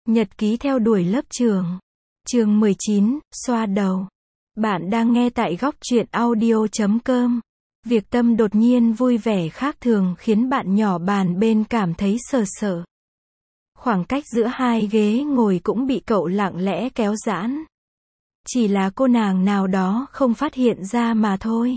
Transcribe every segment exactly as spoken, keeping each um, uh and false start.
Nhật ký theo đuổi lớp trưởng. Chương mười chín, xoa đầu. Bạn đang nghe tại góc truyện audio chấm com. Việc Tâm đột nhiên vui vẻ khác thường khiến bạn nhỏ bàn bên cảm thấy sợ sợ. Khoảng cách giữa hai ghế ngồi cũng bị cậu lặng lẽ kéo giãn. Chỉ là cô nàng nào đó không phát hiện ra mà thôi.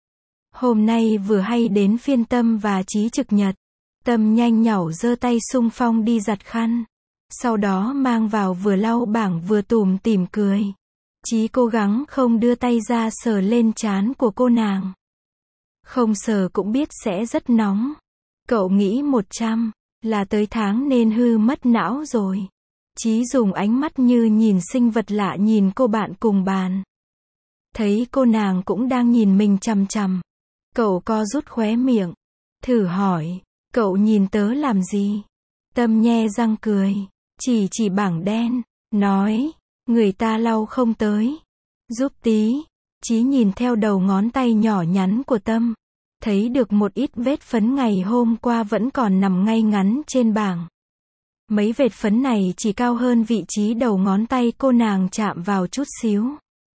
Hôm nay vừa hay đến phiên Tâm và Chí trực nhật. Tâm nhanh nhảu giơ tay xung phong đi giặt khăn. Sau đó mang vào vừa lau bảng vừa tủm tỉm cười. Chí cố gắng không đưa tay ra sờ lên trán của cô nàng. Không sờ cũng biết sẽ rất nóng. Cậu nghĩ một trăm là tới tháng nên hư mất não rồi. Chí dùng ánh mắt như nhìn sinh vật lạ nhìn cô bạn cùng bàn. Thấy cô nàng cũng đang nhìn mình chằm chằm. Cậu co rút khóe miệng. Thử hỏi, cậu nhìn tớ làm gì? Tâm nhe răng cười. Chỉ chỉ bảng đen. Nói, người ta lau không tới. Giúp tí. Chí nhìn theo đầu ngón tay nhỏ nhắn của Tâm. Thấy được một ít vết phấn ngày hôm qua vẫn còn nằm ngay ngắn trên bảng. Mấy vệt phấn này chỉ cao hơn vị trí đầu ngón tay cô nàng chạm vào chút xíu.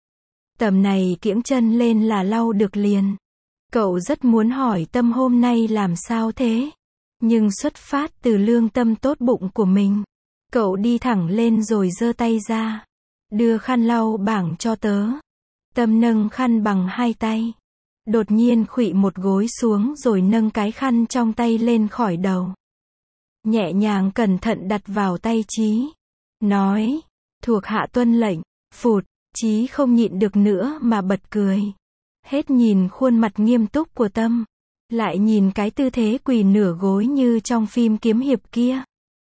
Tầm này kiễng chân lên là lau được liền. Cậu rất muốn hỏi Tâm hôm nay làm sao thế. Nhưng xuất phát từ lương tâm tốt bụng của mình. Cậu đi thẳng lên rồi giơ tay ra. Đưa khăn lau bảng cho tớ. Tâm nâng khăn bằng hai tay. Đột nhiên khuỵu một gối xuống rồi nâng cái khăn trong tay lên khỏi đầu. Nhẹ nhàng cẩn thận đặt vào tay Chí. Nói, thuộc hạ tuân lệnh. Phụt, Chí không nhịn được nữa mà bật cười. Hết nhìn khuôn mặt nghiêm túc của Tâm. Lại nhìn cái tư thế quỳ nửa gối như trong phim kiếm hiệp kia.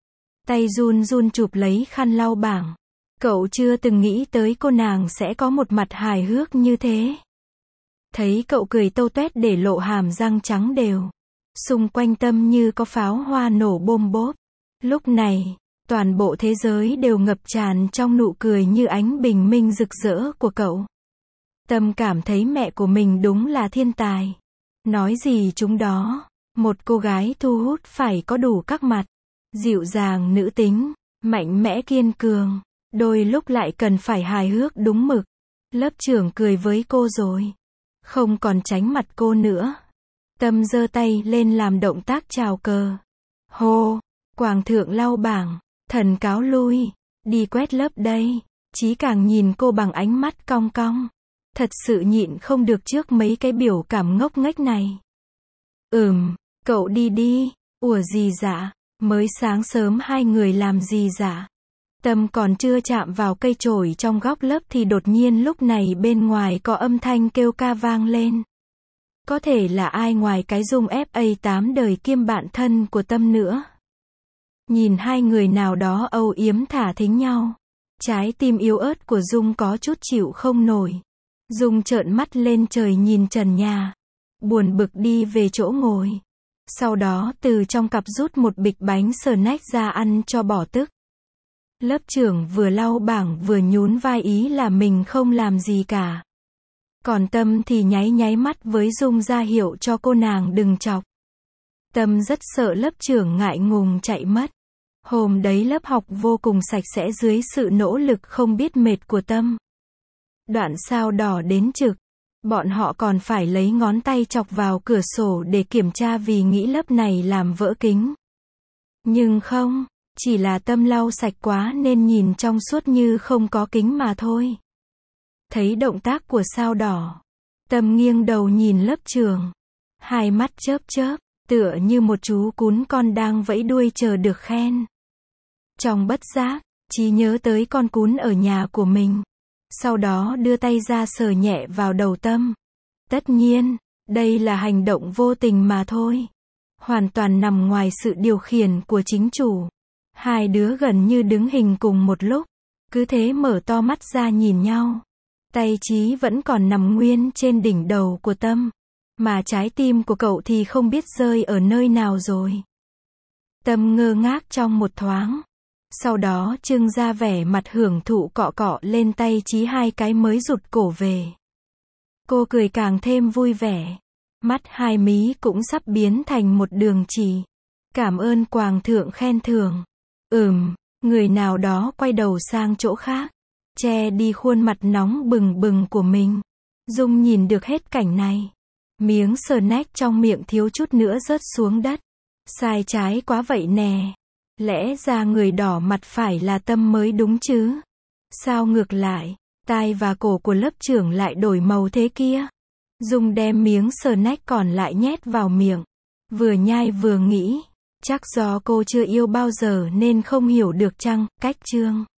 Tay run run chụp lấy khăn lau bảng. Cậu chưa từng nghĩ tới cô nàng sẽ có một mặt hài hước như thế. Thấy cậu cười tâu tuét để lộ hàm răng trắng đều. Xung quanh Tâm như có pháo hoa nổ bôm bốp. Lúc này, toàn bộ thế giới đều ngập tràn trong nụ cười như ánh bình minh rực rỡ của cậu. Tâm cảm thấy mẹ của mình đúng là thiên tài. Nói gì chúng đó, một cô gái thu hút phải có đủ các mặt. Dịu dàng nữ tính, mạnh mẽ kiên cường, đôi lúc lại cần phải hài hước đúng mực. Lớp trưởng cười với cô rồi. Không còn tránh mặt cô nữa. Tâm giơ tay lên làm động tác chào cờ. Hô, quàng thượng lau bảng, thần cáo lui, đi quét lớp đây. Chí càng nhìn cô bằng ánh mắt cong cong. Thật sự nhịn không được trước mấy cái biểu cảm ngốc nghếch này. Ừm, cậu đi đi, ủa gì dạ, mới sáng sớm hai người làm gì dạ. Tâm còn chưa chạm vào cây chổi trong góc lớp thì đột nhiên lúc này bên ngoài có âm thanh kêu ca vang lên. Có thể là ai ngoài cái Dung ép a tám đời kiêm bạn thân của Tâm nữa. Nhìn hai người nào đó âu yếm thả thính nhau. Trái tim yếu ớt của Dung có chút chịu không nổi. Dung trợn mắt lên trời nhìn trần nhà. Buồn bực đi về chỗ ngồi. Sau đó từ trong cặp rút một bịch bánh snack ra ăn cho bỏ tức. Lớp trưởng vừa lau bảng vừa nhún vai ý là mình không làm gì cả. Còn Tâm thì nháy nháy mắt với Dung ra hiệu cho cô nàng đừng chọc. Tâm rất sợ lớp trưởng ngại ngùng chạy mất. Hôm đấy lớp học vô cùng sạch sẽ dưới sự nỗ lực không biết mệt của Tâm. Đoạn sao đỏ đến trực. Bọn họ còn phải lấy ngón tay chọc vào cửa sổ để kiểm tra vì nghĩ lớp này làm vỡ kính. Nhưng không, chỉ là Tâm lau sạch quá nên nhìn trong suốt như không có kính mà thôi. Thấy động tác của sao đỏ. Tâm nghiêng đầu nhìn lớp trưởng. Hai mắt chớp chớp, tựa như một chú cún con đang vẫy đuôi chờ được khen. Trong bất giác, Chí nhớ tới con cún ở nhà của mình. Sau đó đưa tay ra sờ nhẹ vào đầu Tâm. Tất nhiên, đây là hành động vô tình mà thôi. Hoàn toàn nằm ngoài sự điều khiển của chính chủ. Hai đứa gần như đứng hình cùng một lúc. Cứ thế mở to mắt ra nhìn nhau. Tay Chí vẫn còn nằm nguyên trên đỉnh đầu của Tâm. Mà trái tim của cậu thì không biết rơi ở nơi nào rồi. Tâm ngơ ngác trong một thoáng. Sau đó trưng ra vẻ mặt hưởng thụ cọ cọ lên tay Chí hai cái mới rụt cổ về. Cô cười càng thêm vui vẻ. Mắt hai mí cũng sắp biến thành một đường chỉ. Cảm ơn quàng thượng khen thưởng. Ừm, Người nào đó quay đầu sang chỗ khác, che đi khuôn mặt nóng bừng bừng của mình. Dung nhìn được hết cảnh này. Miếng snack trong miệng thiếu chút nữa rớt xuống đất. Sai trái quá vậy nè. Lẽ ra người đỏ mặt phải là Tâm mới đúng chứ. Sao ngược lại, tai và cổ của lớp trưởng lại đổi màu thế kia? Dung đem miếng snack còn lại nhét vào miệng. Vừa nhai vừa nghĩ, chắc do cô chưa yêu bao giờ nên không hiểu được chăng, cách Trương